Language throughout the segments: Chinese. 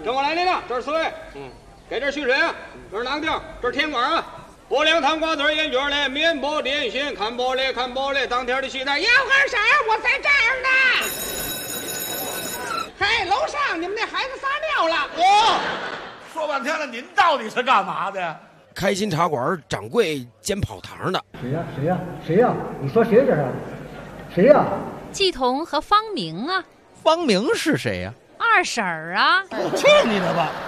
跟我来，领导，这是水。给这蓄水啊，这是囊丁，这是甜瓜啊。拨凉汤瓜子烟卷嘞，面包点心，看玻璃，当天的期待。 要干啥？我在这儿呢。嘿，楼上你们那孩子撒尿了。 哦，说半天了，您到底是干嘛的呀？ 开心茶馆掌柜兼跑堂的。 谁呀？你说谁这是？谁呀？ 季彤和方明啊。 方明是谁呀？ 二婶儿啊。 去你的吧！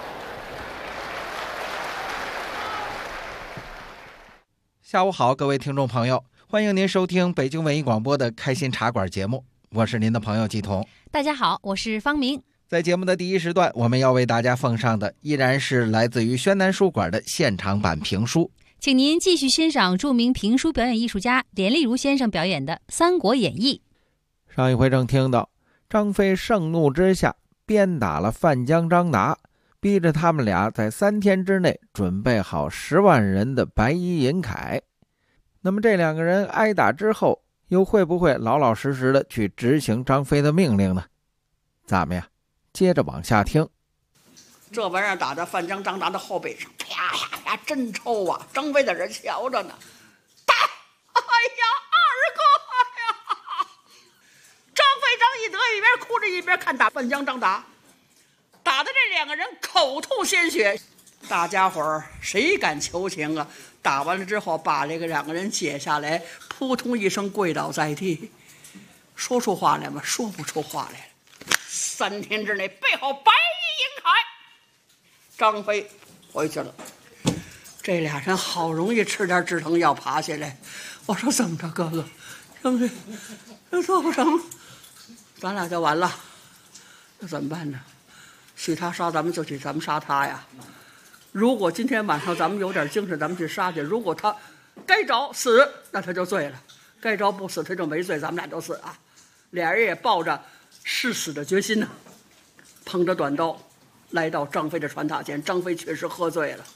下午好，各位听众朋友，欢迎您收听北京文艺广播的开心茶馆节目，我是您的朋友季彤。 大家好，我是方明。 在节目的第一时段，我们要为大家奉上的依然是来自于宣南书馆的现场版评书， 请您继续欣赏著名评书表演艺术家连丽如先生表演的《三国演义》。 上一回正听到张飞盛怒之下鞭打了范江、张达，逼着他们俩在3天之内准备好10万人的白衣银铠。那么这两个人挨打之后，又会不会老老实实的去执行张飞的命令呢？咱们呀，接着往下听。 这玩意儿打在范江、张达的后背上，啪啪啪，真抽啊！张飞在这瞧着呢，打！哎呀，二哥呀！张飞、张翼德一边哭着一边看打范江、张达，打的这两个人口吐鲜血。大家伙儿谁敢求情啊？打完了之后，把这个两个人解下来，扑通一声跪倒在地，说出话来吗？说不出话来了。3天之内备好白衣银铠。张飞回去了，这俩人好容易吃点止疼药爬下来。我说怎么着，哥哥，张飞这做不成，咱俩就完了，那怎么办呢？许他杀咱们就许咱们杀他呀。如果今天晚上咱们有点精神，咱们去杀去。如果他该着死，那他就罪了；该着不死，他就没罪。咱们俩就死啊！俩人也抱着誓死的决心呢，捧着短刀来到张飞的船榻前。张飞确实喝醉了，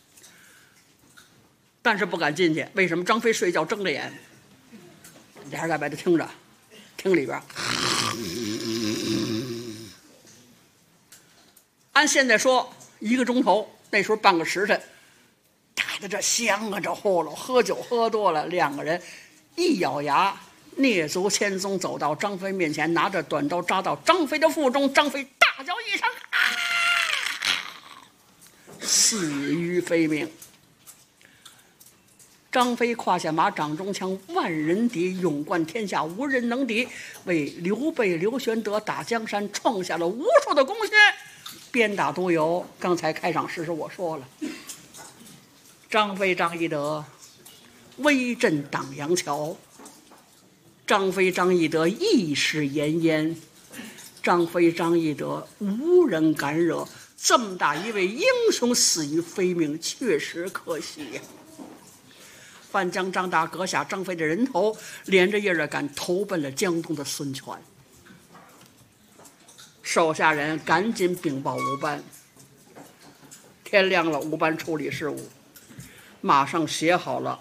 但是不敢进去。为什么？张飞睡觉睁着眼，俩人在外头听着，听里边。按现在说1个钟头，那时候半个时辰，打的这香啊，这呼噜，喝酒喝多了，两个人一咬牙，蹑足千踪走到张飞面前，拿着短刀扎到张飞的腹中。张飞大叫一声，死于非命。张飞胯下马，掌中枪，万人敌，勇冠天下，无人能敌，为刘备、刘玄德打江山创下了无数的功勋。鞭打都有。刚才开场诗我说了，张飞、张翼德威震党阳桥，张飞、张翼德义士炎炎，张飞、张翼德无人敢惹。这么大一位英雄死于非命，确实可惜呀。范江、张达割下张飞的人头，连着夜儿赶投奔了江东的孙权。手下人赶紧禀报吴班，天亮了，吴班处理事务，马上写好了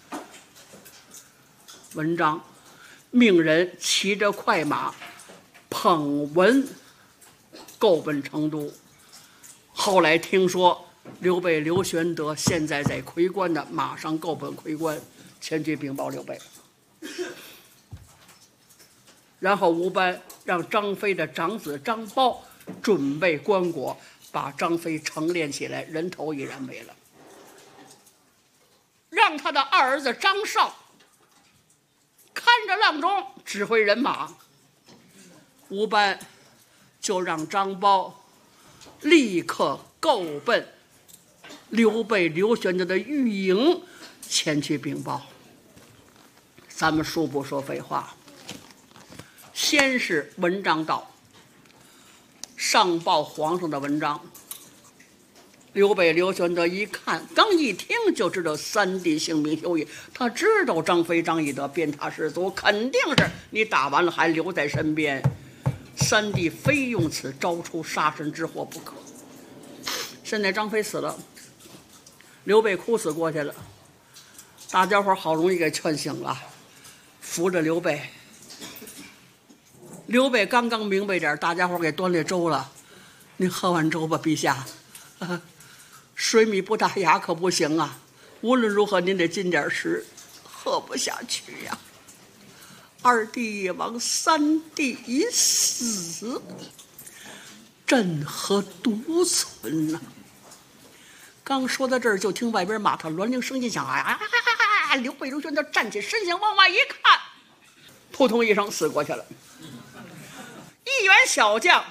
文章，命人骑着快马捧文购奔成都。后来听说刘备、刘玄德现在在夔关的，马上购奔夔关，前去禀报刘备。然后吴班让张飞的长子张苞准备棺椁，把张飞成殓起来，人头已然没了。让他的二儿子张绍看着郎中，指挥人马。吴班就让张苞立刻购奔刘备、刘玄德的御营，前去禀报。咱们恕不说废话，先是文章到，上报皇上的文章。刘备、刘玄德一看，刚一听就知道三弟性命休矣。他知道张飞、张翼德鞭挞士卒，肯定是你打完了还留在身边。三弟非用此招出杀身之祸不可。现在张飞死了，刘备哭死过去了，大家伙好容易给劝醒了，扶着刘备。刘备刚刚明白点，大家伙给端来粥了。 您喝碗粥吧，陛下。水米不打牙可不行啊！无论如何，您得进点食，喝不下去呀。二弟亡，三弟已死，朕何独存呢？刚说到这儿，就听外边马踏銮铃声音响啊！刘备、刘玄德站起身形，往外一看，扑通一声死过去了。一员小将，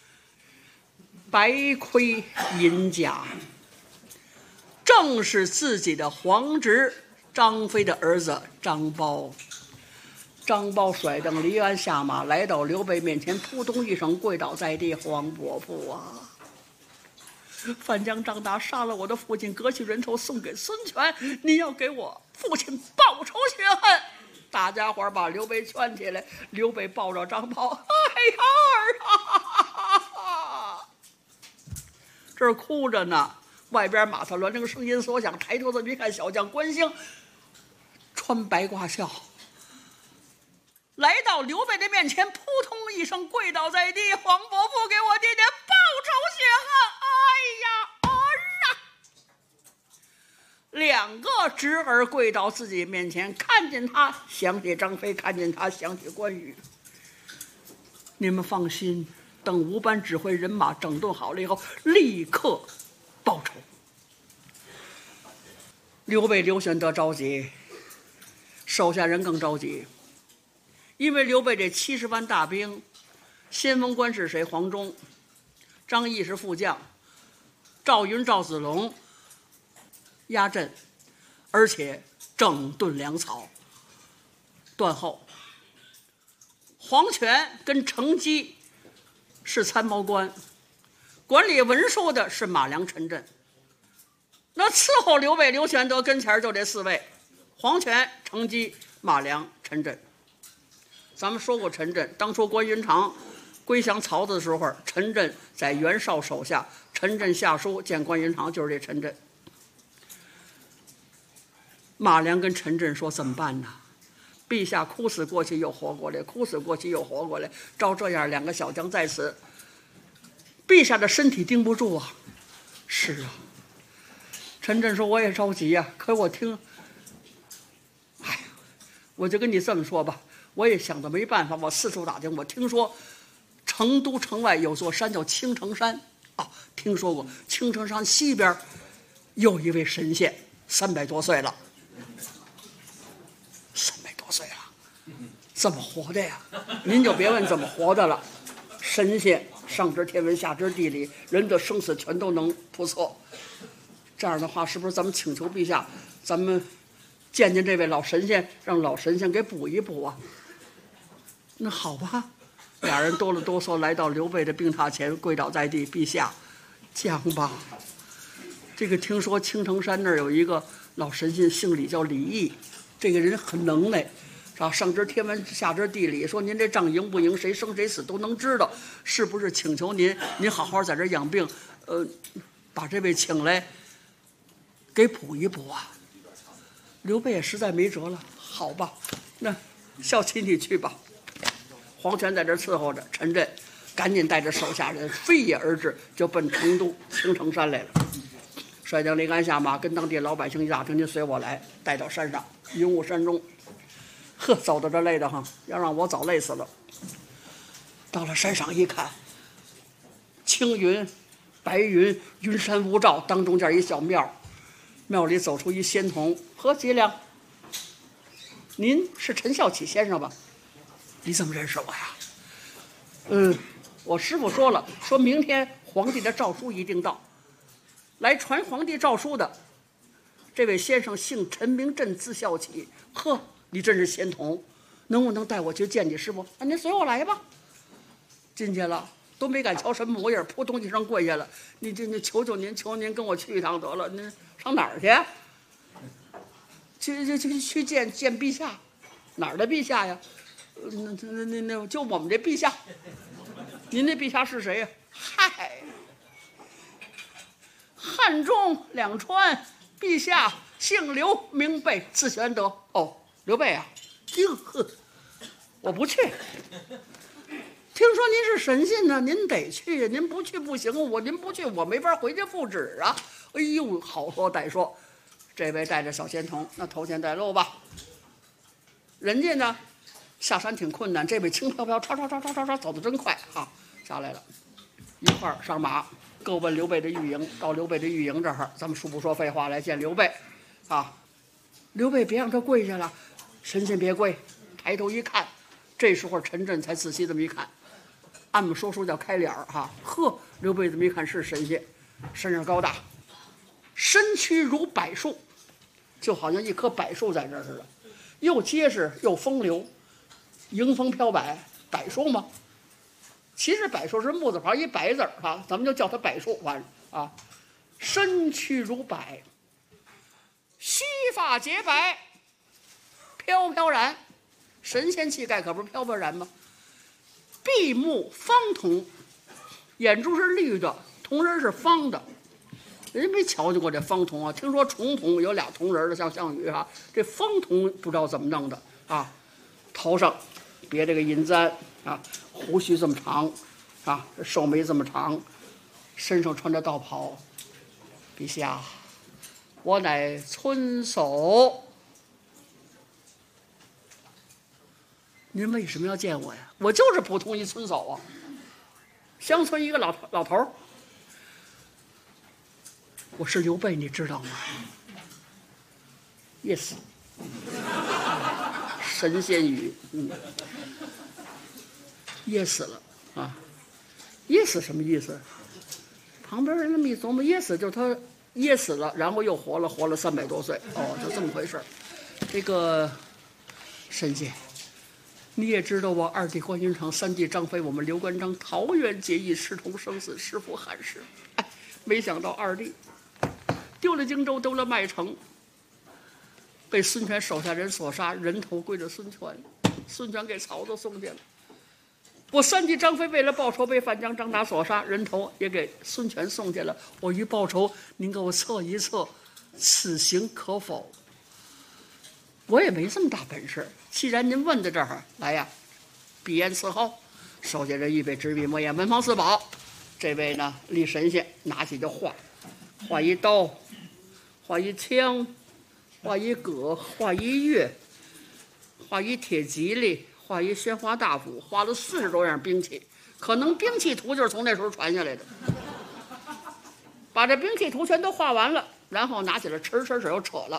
白盔银甲，正是自己的皇侄张飞的儿子张苞。张苞甩蹬离鞍下马，来到刘备面前，扑通一声跪倒在地：“黄伯父啊！范江张达杀了我的父亲，割去人头送给孙权，你要给我父亲报仇雪恨。”大家伙把刘备劝起来，刘备抱着张苞：“哎呀儿啊！”这儿哭着呢。外边马踏銮铃声音所响，抬头子一看，小将关兴穿白褂孝，来到刘备的面前，扑通一声跪倒在地：“黄伯父，给我爹爹报仇雪恨！”哎呀，儿啊！两个侄儿跪到自己面前，看见他想起张飞，看见他想起关羽。你们放心，等吴班指挥人马整顿好了以后，立刻报仇。刘备、刘玄德着急，手下人更着急。因为刘备这70万大兵，先锋官是谁？黄忠，张翼是副将，赵云、赵子龙压阵，而且整顿粮草。断后，黄权跟程基是参谋官，管理文书的是马良、陈震。那伺候刘备、刘玄德跟前就这4位：黄权、程基、马良、陈震。咱们说过陈震，当初关云长归降曹操的时候，陈震在袁绍手下，陈震下书见关云长，就是这陈震。马良跟陈震说：“怎么办呢？陛下哭死过去又活过来，哭死过去又活过来，照这样2个小将在此，陛下的身体盯不住啊。”是啊，陈震说：“我也着急呀，可我听，哎，我就跟你这么说吧，我也想的没办法，我四处打听，我听说成都城外有座山叫青城山啊，听说过。青城山西边有一位神仙，300多岁了，300多岁了，怎么活的呀？您就别问怎么活的了。神仙上知天文，下知地理，人的生死全都能扑测。这样的话，是不是咱们请求陛下，咱们见见这位老神仙，让老神仙给补一补啊？那好吧，俩人哆了哆嗦来到刘备的病榻前，跪倒在地：“陛下，讲吧。这个听说青城山那儿有一个老神仙，姓李，叫李毅，这个人很能耐，上知天文，下知地理，说您这仗赢不赢，谁生谁死都能知道，是不是？请求您好好在这养病，把这位请来，给补一补啊。”刘备也实在没辙了，好吧，那孝亲你去吧。黄权在这伺候着，陈震赶紧带着手下人飞也而至，就奔成都青城山来了。率将离鞍下马，跟当地老百姓一打听，您随我来，带到山上云雾山中。呵，走到这累得慌，要让我早累死了。到了山上一看，青云白云，云山雾罩，当中间一小庙，庙里走出一仙童：“何吉良，您是陈孝启先生吧？你怎么认识我呀？”“我师父说了，说明天皇帝的诏书一定到，来传皇帝诏书的这位先生姓陈，名震，字孝启。呵，你真是仙童，能不能带我去见你师父？”“啊，您随我来吧。”进去了，都没敢瞧什么模样，扑通一声跪下了：“你求求您，求您跟我去一趟得了。您上哪儿去？”“去见陛下。”“哪儿的陛下呀？”“那就我们这陛下。”“您那陛下是谁呀？”“嗨，汉中两川陛下，姓刘，名备，字玄德。”“哦，刘备啊，呵，我不去。 听说您是神仙呢，您得去呀，您不去不行，您不去我没法回家复旨啊。哎呦，好说歹说，这位带着小仙童，那头前带路吧。人家呢下山挺困难，这位轻飘飘，唰走得真快啊，下来了，一块儿上马，各奔刘备的御营。到刘备的御营这儿，咱们说不说废话，来见刘备啊。刘备别让他跪下了，神仙别跪，抬头一看，这时候陈震才仔细这么一看，按我说叫开脸哈。呵，刘备这么一看是神仙，身上高大，身躯如柏树，就好像一棵柏树在这儿似的，又结实又风流，迎风飘摆。柏树吗？其实柏树是木字旁一白字啊，咱们就叫它柏树完啊。身躯如柏，须发洁白，飘飘然，神仙气概可不是飘飘然吗？闭目方瞳，眼珠是绿的，瞳仁是方的。人没瞧见过这方瞳啊，听说重瞳有俩瞳仁的，像项羽啊，这方瞳不知道怎么弄的啊。头上别这个银簪啊，胡须这么长啊，寿眉这么长，身上穿着道袍。陛下，我乃村叟。您为什么要见我呀？我就是普通一村叟啊，乡村一个老头儿。我是刘备，你知道吗？噎死！神仙语，噎死了啊！噎死什么意思？旁边人那么一琢磨，噎死就是他噎死了，然后又活了300多岁，哦，就这么回事儿。这个神仙，你也知道我二弟关云长，三弟张飞，我们刘关张桃园结义，师同生死，师父汉室。哎，没想到二弟丢了荆州，丢了麦城，被孙权手下人所杀，人头归了孙权，孙权给曹操送去了。我三弟张飞为了报仇，被范江、张达所杀，人头也给孙权送去了。我欲报仇，您给我测一测，此行可否？我也没这么大本事，既然您问到这儿来呀，闭眼伺候。手下人预备纸笔墨砚，文房四宝。这位呢，李神仙拿起就画一刀，画一枪，画一戈，画一钺，画一铁蒺藜，画一宣花大斧，画了40多样兵器，可能兵器图就是从那时候传下来的。把这兵器图全都画完了，然后拿起来扯又扯了。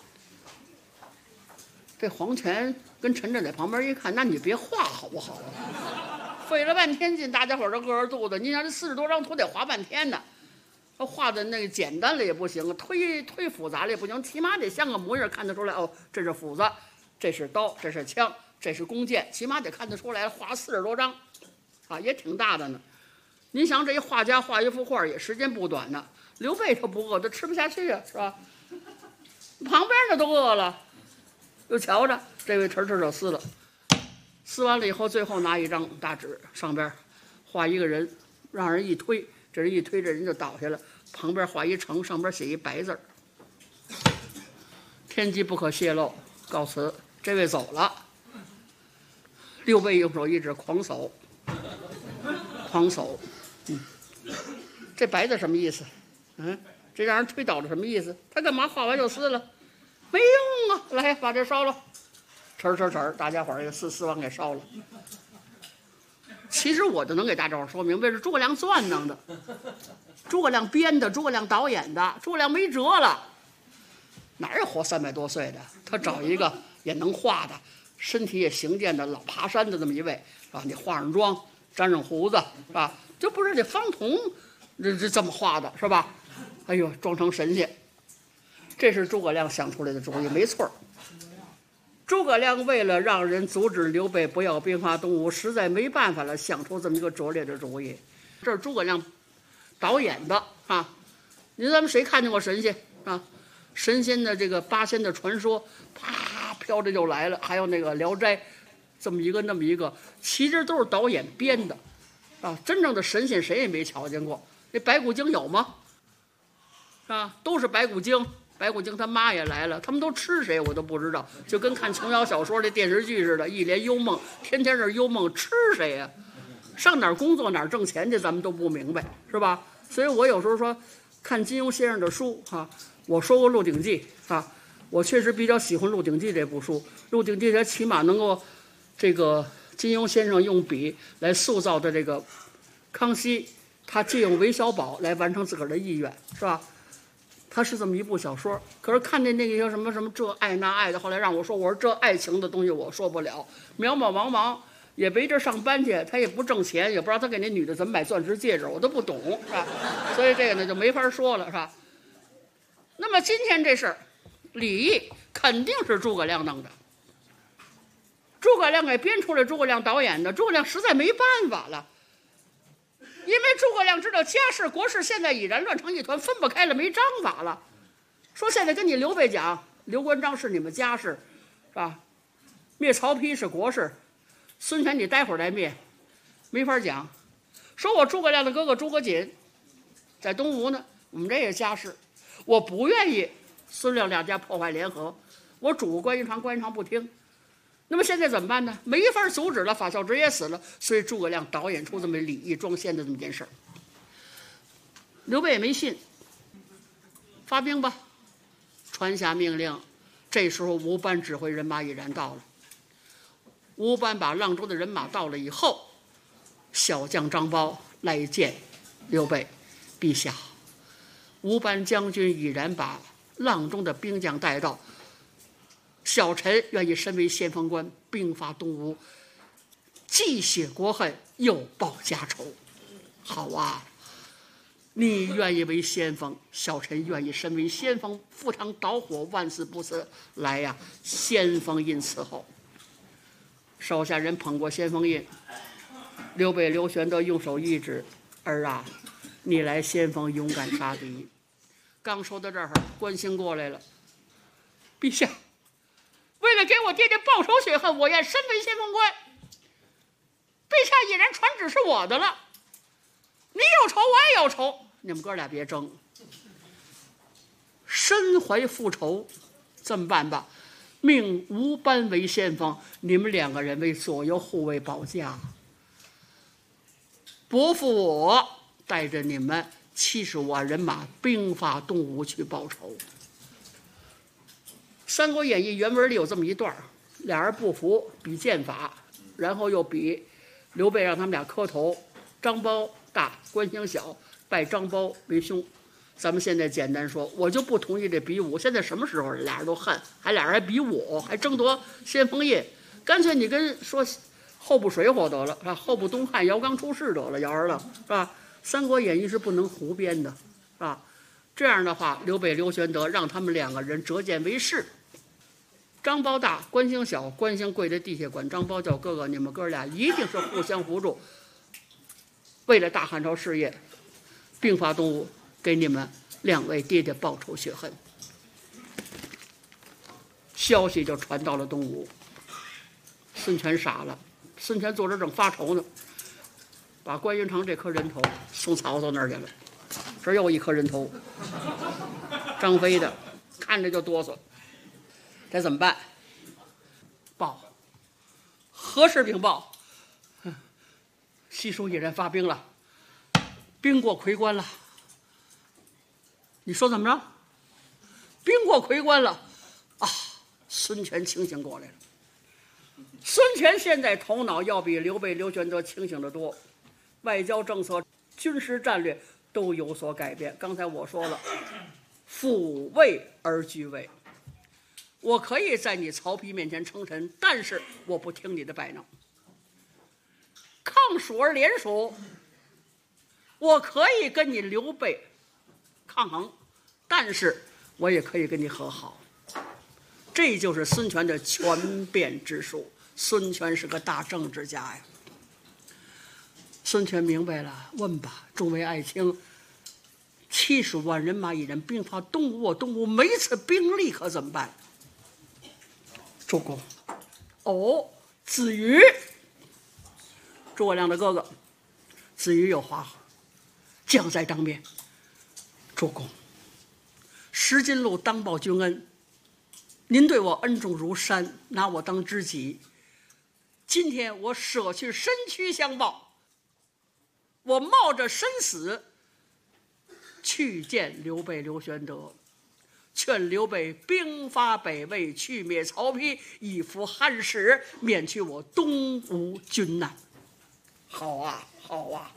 这黄权跟陈震在旁边一看，那你别画好不好啊？费了半天劲，大家伙都饿着肚子，你想这40多张图得画半天呢。画的那个简单了也不行，忒复杂了也不行，起码得像个模样看得出来。哦，这是斧子，这是刀，这是枪，这是弓箭，起码得看得出来。画40多张，啊，也挺大的呢。您想这一画家画一幅画也时间不短呢。刘备他不饿，他吃不下去啊，是吧？旁边的都饿了，就瞧着这位晨就撕了，撕完了以后，最后拿一张大纸，上边画一个人，让人一推。这人一推，这人就倒下了。旁边画一城，上边写一白字儿：天机不可泄露，告辞。这位走了。刘备用手一指：狂叟，狂叟。这白字什么意思？这让人推倒了什么意思？他干嘛画完就撕了？没用啊！来，把这烧了。大家伙儿也撕完给烧了。其实我就能给大家伙说明白，是诸葛亮钻弄的，诸葛亮编的，诸葛亮导演的，诸葛亮没辙了，哪有活300多岁的？他找一个也能画的，身体也行健的，老爬山的这么一位，啊，你化上妆，粘上胡子，是吧？这不是这方童，这么画的，是吧？哎呦，装成神仙，这是诸葛亮想出来的主意，没错。诸葛亮为了让人阻止刘备不要兵发东吴，实在没办法了，想出这么一个拙劣的主意。这是诸葛亮导演的啊！您咱们谁看见过神仙啊？神仙的这个8仙的传说，啪飘着就来了。还有那个《聊斋》，这么一个那么一个，其实都是导演编的啊！真正的神仙谁也没瞧见过。那白骨精有吗？啊，都是白骨精。白骨精他妈也来了，他们都吃谁我都不知道，就跟看琼瑶小说的电视剧似的，一帘幽梦，天天是幽梦，吃谁呀？ 上哪儿工作哪儿挣钱去，咱们都不明白，是吧？所以我有时候说，看金庸先生的书我说过《鹿鼎记》我确实比较喜欢《鹿鼎记》这部书。《鹿鼎记》它起码能够这个金庸先生用笔来塑造的这个康熙，他借用韦小宝来完成自个儿的意愿，是吧？他是这么一部小说。可是看见那个什么这爱那爱的，后来让我说，我说这爱情的东西我说不了，渺渺茫茫也没地上班去，他也不挣钱，也不知道他给那女的怎么买钻石戒指，我都不懂，是吧？所以这个呢就没法说了，是吧？那么今天这事儿，李毅肯定是诸葛亮弄的，诸葛亮给编出来，诸葛亮导演的，诸葛亮实在没办法了。因为诸葛亮知道家事国事现在已然乱成一团，分不开了，没章法了。说现在跟你刘备讲，刘关张是你们家事，是吧？灭曹丕是国事，孙权你待会儿来灭，没法讲。说我诸葛亮的哥哥诸葛瑾在东吴呢，我们这也家事，我不愿意孙亮两家破坏联合，我主关云长，关云长不听。那么现在怎么办呢？没法阻止了，法孝直也死了，所以诸葛亮导演出这么李毅装仙的这么件事儿。刘备也没信，发兵吧，传下命令。这时候吴班指挥人马已然到了，吴班把阆中的人马到了以后，小将张苞来见刘备，陛下，吴班将军已然把阆中的兵将带到。小臣愿意身为先锋官，兵发东吴，既雪国恨，又报家仇。好啊，你愿意为先锋，小臣愿意身为先锋，赴汤蹈火，万死不辞。来呀，先锋印伺候。手下人捧过先锋印，刘备、刘玄德用手一指：“儿啊，你来先锋勇敢杀敌。”刚说到这儿，关兴过来了，陛下。为了给我爹爹报仇雪恨，我愿身为先锋官。陛下已然传旨是我的了，你有仇我也有仇，你们哥俩别争。身怀复仇，这么办吧，命吴班为先锋，你们两个人为左右护卫保驾。伯父我带着你们75万人马兵发东吴去报仇。《三国演义》原文里有这么一段，俩人不服，比剑法，然后又比刘备让他们俩磕头，张苞大，关兴小，拜张苞为兄。咱们现在简单说，我就不同意这比武。现在什么时候了？俩人都恨，俩人还比武，还争夺先锋印，干脆你跟说后部水火得了，是吧？后部东汉姚刚出世得了，姚儿了，是吧？《三国演义》是不能胡编的，是吧？这样的话，刘备、刘玄德让他们两个人折剑为誓。张苞大，关兴小，关兴跪在地下管张苞叫哥哥，你们哥俩一定是互相扶助，为了大汉朝事业，兵发东吴，给你们两位爹爹报仇雪恨。消息就传到了东吴，孙权傻了，孙权坐这正发愁呢，把关云长这颗人头送曹操那儿去了，这又一颗人头，张飞的，看着就哆嗦。该怎么办？报，何时禀报？西蜀已然发兵了，兵过夔关了。你说怎么着？兵过夔关了啊！孙权清醒过来了。孙权现在头脑要比刘备、刘玄德清醒得多，外交政策、军事战略都有所改变。刚才我说了，抚魏而居魏。我可以在你曹丕面前称臣，但是我不听你的摆弄。抗蜀而联蜀，我可以跟你刘备抗衡，但是我也可以跟你和好。这就是孙权的权变之术。孙权是个大政治家呀。孙权明白了，问吧，众位爱卿，70万人马已然兵发东吴，东吴没次兵力可怎么办？主公，哦，子瑜，诸葛亮的哥哥，子瑜有话，将在当面。主公，石金路当报君恩，您对我恩重如山，拿我当知己。今天我舍去身躯相报， 我冒着生死去见刘备刘玄德，劝刘备兵发北魏，去灭曹丕，以扶汉室，免去我东吴军难。好啊，好啊！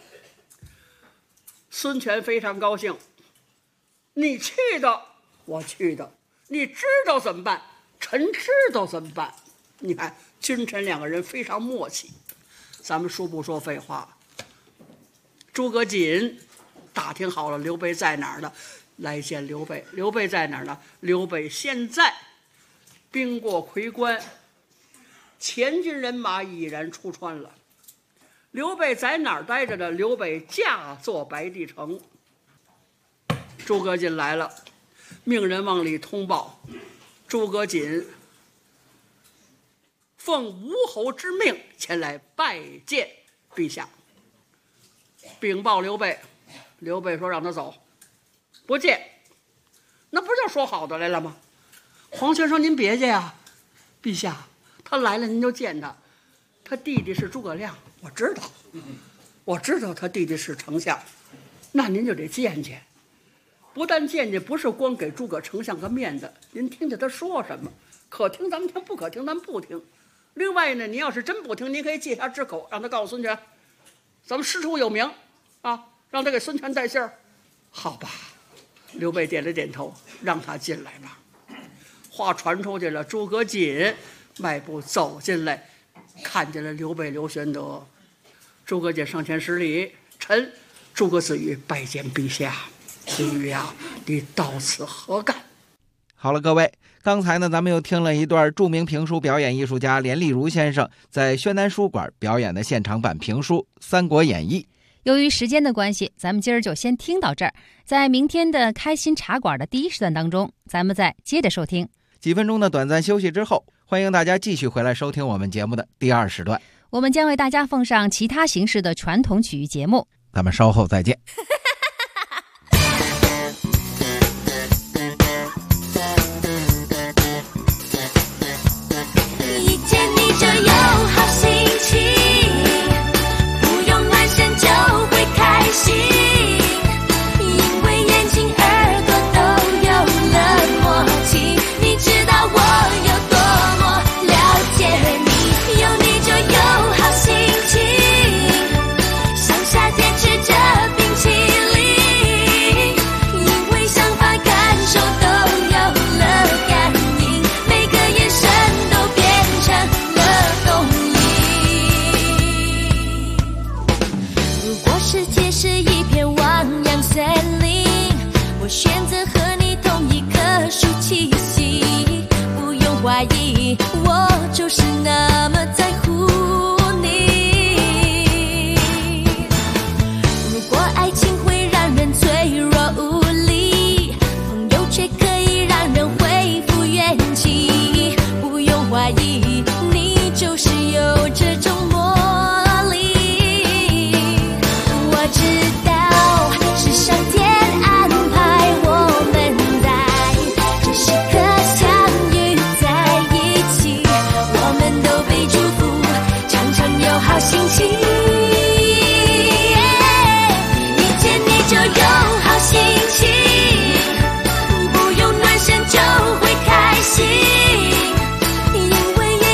孙权非常高兴，你去的，我去的，你知道怎么办？臣知道怎么办。你看，君臣两个人非常默契。咱们说不说废话？诸葛瑾打听好了刘备在哪儿呢，来见刘备。刘备在哪儿呢？刘备现在兵过夔关，前军人马已然出川了。刘备在哪儿待着呢？刘备驾坐白帝城。诸葛瑾来了，命人往里通报，诸葛瑾奉吴侯之命前来拜见陛下。禀报刘备，刘备说让他走，不见。那不就说好的来了吗？皇权说您别介呀，陛下，他来了您就见他，他弟弟是诸葛亮，我知道他弟弟是丞相，那您就得见见。不但见见，不是光给诸葛丞相个面子，您听听他说什么，可听咱们听，不可听咱们不听。另外呢，您要是真不听，您可以借他之口，让他告诉孙权，咱们师出有名啊，让他给孙权带信儿。好吧，刘备点了点头，让他进来吧。话传出去了，诸葛瑾迈步走进来，看见了刘备刘玄德。诸葛瑾上前施礼，臣诸葛子瑜拜见陛下。子瑜呀，你到此何干？ 好了，各位，刚才呢，咱们又听了一段著名评书表演艺术家连丽如先生在宣南书馆表演的现场版评书《三国演义》。 由于时间的关系，咱们今儿就先听到这儿。在明天的开心茶馆的第一时段当中，咱们再接着收听。 几分钟的短暂休息之后，欢迎大家继续回来收听我们节目的第二时段。 我们将为大家奉上其他形式的传统曲艺节目。 咱们稍后再见。 一见你就有好心情，不用暖身就会开心，因为眼睛耳朵都有了默契。你知道我有多么了解你，有你就有好心情，像夏天吃着冰淇淋，因为想法感受都有了感应，每个眼神都变成了动力。如果世界是一片汪洋森林，我选择和你同一棵树栖息，不用怀疑，我就是那么在乎你。如果爱情会让人脆弱无力，朋友却可以让人恢复元气，不用怀疑，你就是有这种魔力。我知道是上天安排我们在这时刻相遇在一起，我们都被祝福，常常有好心情。一见你就有好心情，不用暖身就会开心，因为眼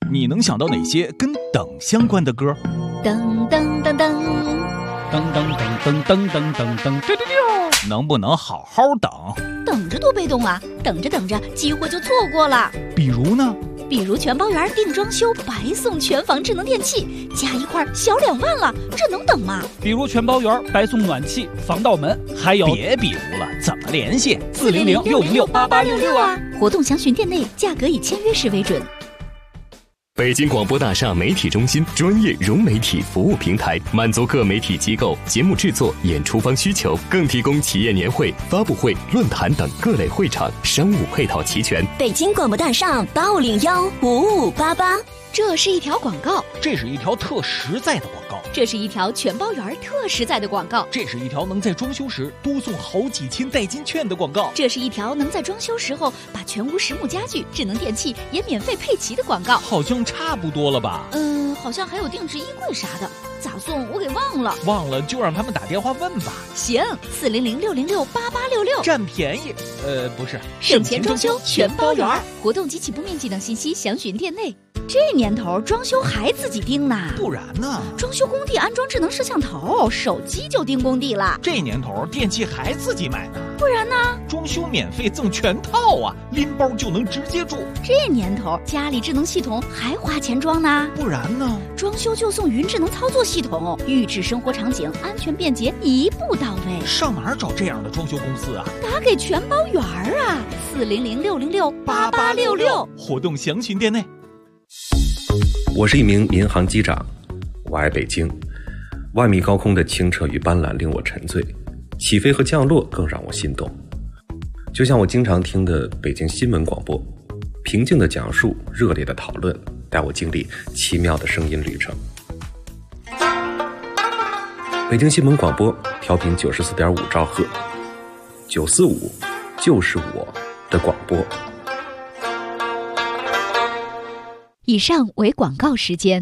你能想到哪些跟等相关的歌？ 噔噔噔噔。 噔噔噔噔噔噔噔噔，丢丢丢！ 能不能好好等？ 等着多被动啊！等着等着，机会就错过了。 比如呢？ 比如全包圆定装修，白送全房智能电器，加一块小2万了，这能等吗？ 比如全包圆白送暖气、防盗门，还有别比如了，怎么联系 ？400-606-8866啊！活动详询店内，价格以签约时为准。 北京广播大厦媒体中心专业融媒体服务平台，满足各媒体机构节目制作、演出方需求，更提供企业年会、发布会、论坛等各类会场，商务配套齐全。 北京广播大厦851-5588。这是一条广告， 这是一条特实在的广告， 这是一条全包圆特实在的广告， 这是一条能在装修时多送好几千代金券的广告， 这是一条能在装修时候把全屋实木家具、智能电器也免费配齐的广告。 好像差不多了吧？ 好像还有定制衣柜啥的，咋送我给忘了。 忘了就让他们打电话问吧。 行，400-606-8866， 占便宜。不是， 省钱装修全包圆，活动及起步面积等信息详询店内。这年头装修还自己盯呢？ 不然呢？ 装修工地安装智能摄像头，手机就盯工地了。 这年头电器还自己买呢？ 不然呢？ 装修免费赠全套啊，拎包就能直接住。 这年头家里智能系统还花钱装呢？ 不然呢？ 装修就送云智能操作系统，预制生活场景，安全便捷，一步到位。 上哪儿找这样的装修公司啊？ 打给全包圆啊，400-606-8866， 活动详询店内。 我是一名民航机长，我爱北京，万米高空的清澈与斑斓令我沉醉，起飞和降落更让我心动。就像我经常听的北京新闻广播，平静的讲述，热烈的讨论，带我经历奇妙的声音旅程。北京新闻广播调频94.5兆赫，945就是我的广播。 以上为广告时间。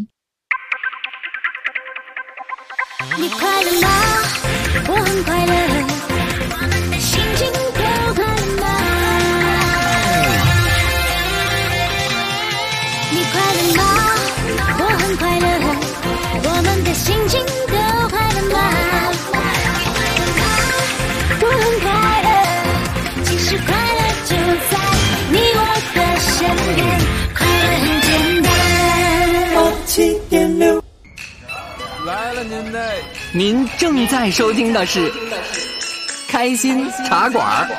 你快乐吗？我很快乐，我们的心情都快乐吗？你快乐吗？我很快乐，我们的心情都快乐吗？我很快乐，其实快乐就在你我的身边，快乐很简单。7.6 来了您正在收听的是开心茶馆。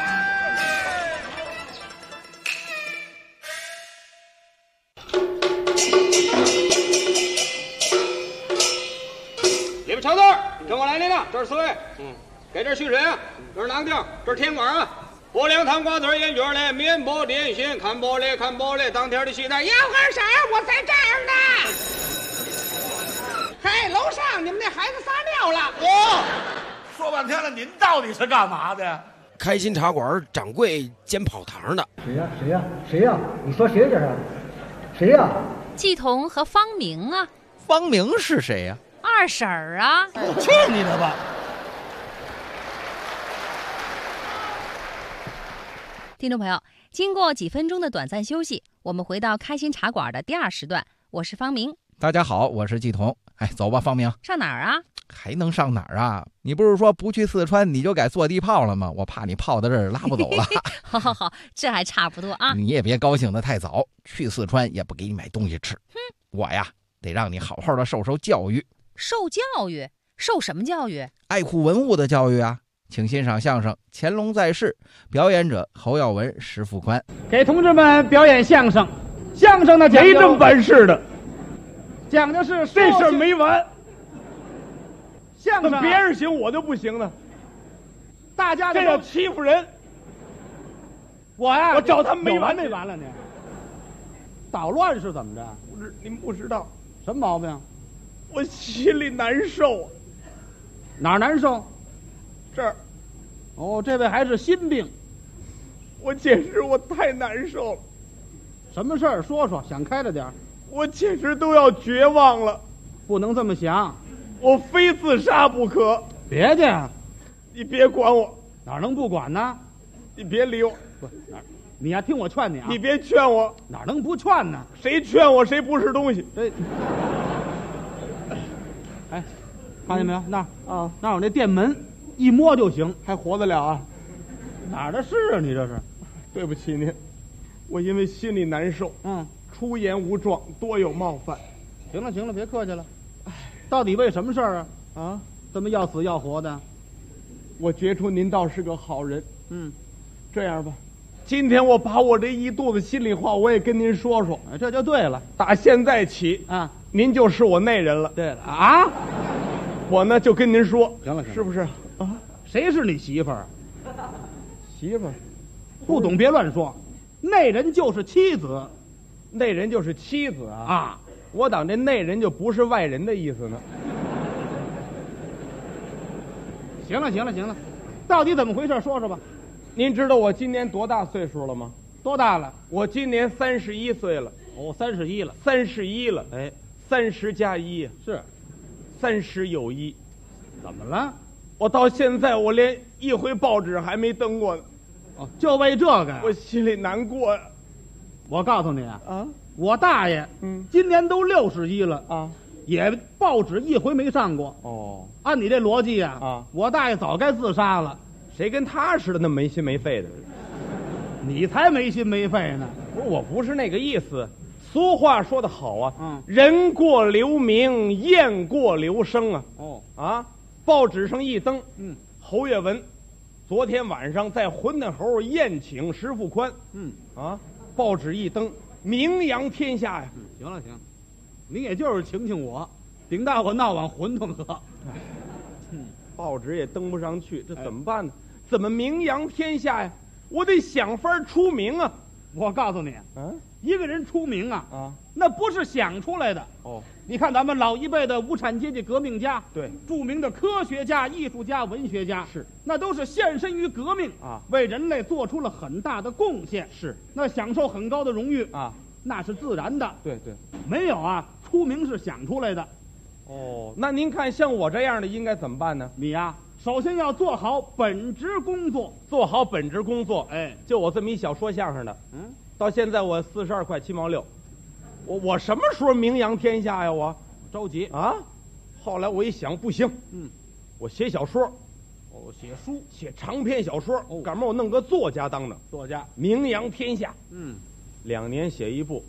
你们瞧字，跟我来领了，这是4位。给这蓄水啊，这是哪个地方？这是天馆啊。拨凉汤瓜子烟卷嘞，面包点心，看玻璃看玻璃，当天的期待要喝啥？我在这儿呢。嘿，楼上你们那孩子撒尿了。 说半天了，您到底是干嘛的？ 开心茶馆掌柜兼跑堂的。 谁呀？你说谁这是？谁呀？ 季彤和方明啊。 方明是谁呀？ 二婶儿啊。 去你的吧！ 听众朋友，经过几分钟的短暂休息，我们回到开心茶馆的第2时段。我是方明。 大家好，我是季彤。走吧，方明。 上哪儿啊？ 还能上哪儿啊？你不是说不去四川你就改坐地炮了吗？我怕你泡到这儿拉不走了。 好，这还差不多啊。 你也别高兴得太早，去四川也不给你买东西吃。我呀，得让你好好的受教育。 受教育？受什么教育？ 爱护文物的教育啊！请欣赏相声《乾隆在世》，表演者侯耀文、石富宽。 给同志们表演相声，相声的讲究没这么办事的， 讲的是这事儿没完。 相声别人行我就不行了， 大家这要欺负人。 我呀， 我找他们没完了呢。捣乱是怎么着？ 您不知道什么毛病？ 我心里难受。 哪儿难受？ 这儿。 这位还是心病。 我简直太难受了。 什么事儿？说说，想开了点。 我简直都要绝望了。 不能这么想， 我非自杀不可。 别介， 你别管我。 哪能不管呢？ 你别理我。 不， 你呀，听我劝你啊！ 你别劝我， 哪能不劝呢？ 谁劝我谁不是东西。 这，哎，看见没有？那儿啊，那儿有那店门，一摸就行， 还活得了啊？ 哪儿的事啊？你这是？ 对不起您，我因为心里难受，出言无状，多有冒犯。 行了行了，别客气了。到底为什么事儿啊？啊，这么要死要活的？ 我觉出您倒是个好人。这样吧，今天我把我这一肚子心里话我也跟您说说。 哎，这就对了。 打现在起啊，您就是我内人了。 对了啊， 我呢就跟您说， 行了， 是不是啊？ 谁是你媳妇儿？ 媳妇儿， 不懂别乱说。内人就是妻子， 内人就是妻子啊！ 啊， 我当这内人就不是外人的意思呢。 行了行了行了，到底怎么回事？说说吧。 您知道我今年多大岁数了吗？ 多大了？ 我今年31岁了。 哦，31了 ，31了。 哎 ，30加1 是 30有1。 怎么了？ 我到现在我连一回报纸还没登过呢。 哦，就为这个呀？ 我心里难过呀。 我告诉你啊，我大爷今年都61了啊，也报纸一回没上过。 哦， 按你这逻辑呀，我大爷早该自杀了。 谁跟他似的那么没心没肺的？ 你才没心没肺呢！ 我不是那个意思。俗话说得好啊，人过留名，雁过留声啊。 哦啊，报纸上一登，侯月文昨天晚上在混蛋猴宴请石富宽。报纸一登，名扬天下呀。 行了行，你也就是请请我，顶大我闹往馄饨喝。 报纸也登不上去，这怎么办呢？怎么名扬天下呀？我得想法出名啊！ 我告诉你，一个人出名啊，那不是想出来的。 哦， 你看咱们老一辈的无产阶级革命家， 对， 著名的科学家、艺术家、文学家， 是， 那都是献身于革命啊，为人类做出了很大的贡献。 是， 那享受很高的荣誉啊， 那是自然的。 对对， 没有啊，出名是想出来的。 哦，那您看像我这样的应该怎么办呢？ 你呀，首先要做好本职工作， 做好本职工作。 哎， 就我这么一小说相声的，到现在我42块7毛6，我什么时候名扬天下呀？我着急啊！后来我一想，不行，我写小说， 写书， 写长篇小说，赶明我弄个作家当着， 作家名扬天下。2年写1部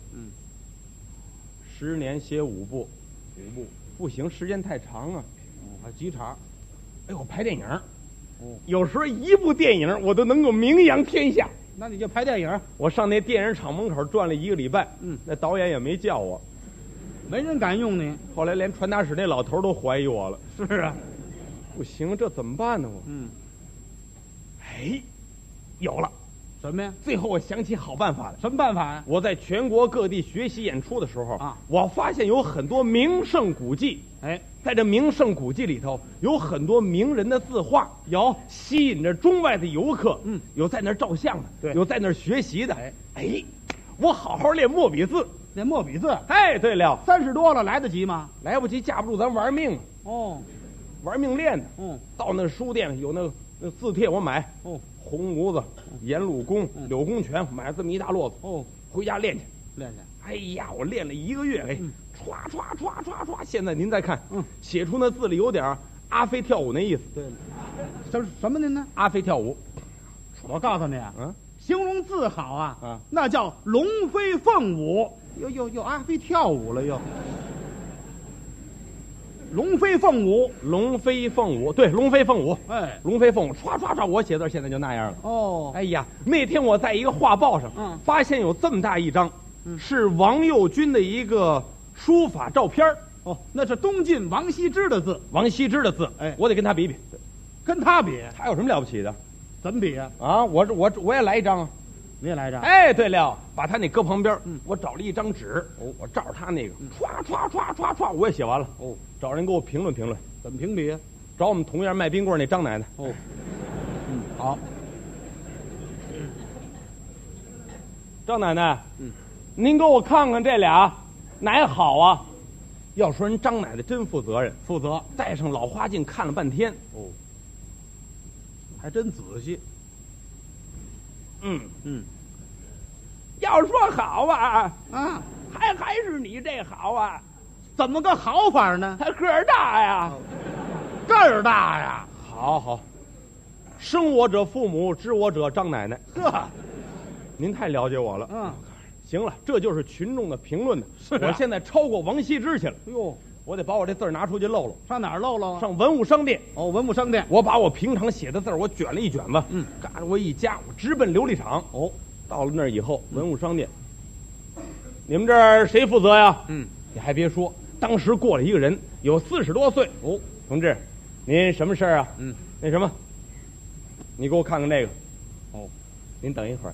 ，10年写5部，5部不行，时间太长啊， 还急茬。 哎，我拍电影，有时候1部电影我都能够名扬天下。 那你就拍电影， 我上那电影厂门口转了1个礼拜，那导演也没叫我， 没人敢用你。 后来连传达室那老头都怀疑我了。 是啊， 不行，这怎么办呢？我哎，有了， 什么呀？ 最后我想起好办法了。 什么办法呀？ 我在全国各地学习演出的时候啊，我发现有很多名胜古迹。 哎， 在这名胜古迹里头，有很多名人的字画，有吸引着中外的游客，有在那儿照相的， 对， 有在那儿学习的。哎，我好好练墨笔字， 练墨笔字。 哎，对了 ，30多了，来得及吗？ 来不及，架不住咱玩命。 哦， 玩命练的。到那书店有那字帖，我买。红炉子、颜鲁公、柳公权，买这么一大摞子。回家练去， 练去。 哎呀，我练了1个月，哎，唰唰唰唰唰，现在您再看，写出那字里有点阿飞跳舞那意思。 对了，什么您呢？ 阿飞跳舞。 我告诉你啊，形容字好啊，那叫龙飞凤舞。又阿飞跳舞了又。龙飞凤舞， 龙飞凤舞，对，龙飞凤舞， 哎， 龙飞凤舞，唰唰唰，我写字现在就那样了。 哦， 哎呀，那天我在一个画报上，发现有这么大一张，是王右军的一个书法照片。 哦，那是东晋王羲之的字。 王羲之的字，哎，我得跟他比比。 跟他比， 他有什么了不起的？ 怎么比啊？ 啊，我也来一张啊。 你也来一张？ 哎，对了，把他那搁旁边，我找了一张纸，我照着他那个，唰唰唰唰唰，我也写完了。找人给我评论评论， 怎么评比啊？ 找我们同样卖冰棍那张奶奶。 好。 张奶奶，您给我看看这俩，哪好啊？要说人张奶奶真负责任， 负责， 戴上老花镜看了半天， 还真仔细。 要说好啊，还是你这好啊。 怎么个好法呢？ 他个儿大呀， 个儿大呀。 好好，生我者父母，知我者张奶奶。 呵， 您太了解我了。行了，这就是群众的评论呢。 是啊， 我现在超过王羲之去了。 哟， 我得把我这字拿出去露露。 上哪儿露露？ 上文物商店。 哦，文物商店。 我把我平常写的字我卷了一卷子，嘎着我一夹，我直奔琉璃厂。哦，到了那儿以后，文物商店，你们这儿谁负责呀？你还别说，当时过来一个人，有40多岁。哦，同志，您什么事儿啊？那什么，你给我看看这个。哦，您等一会儿。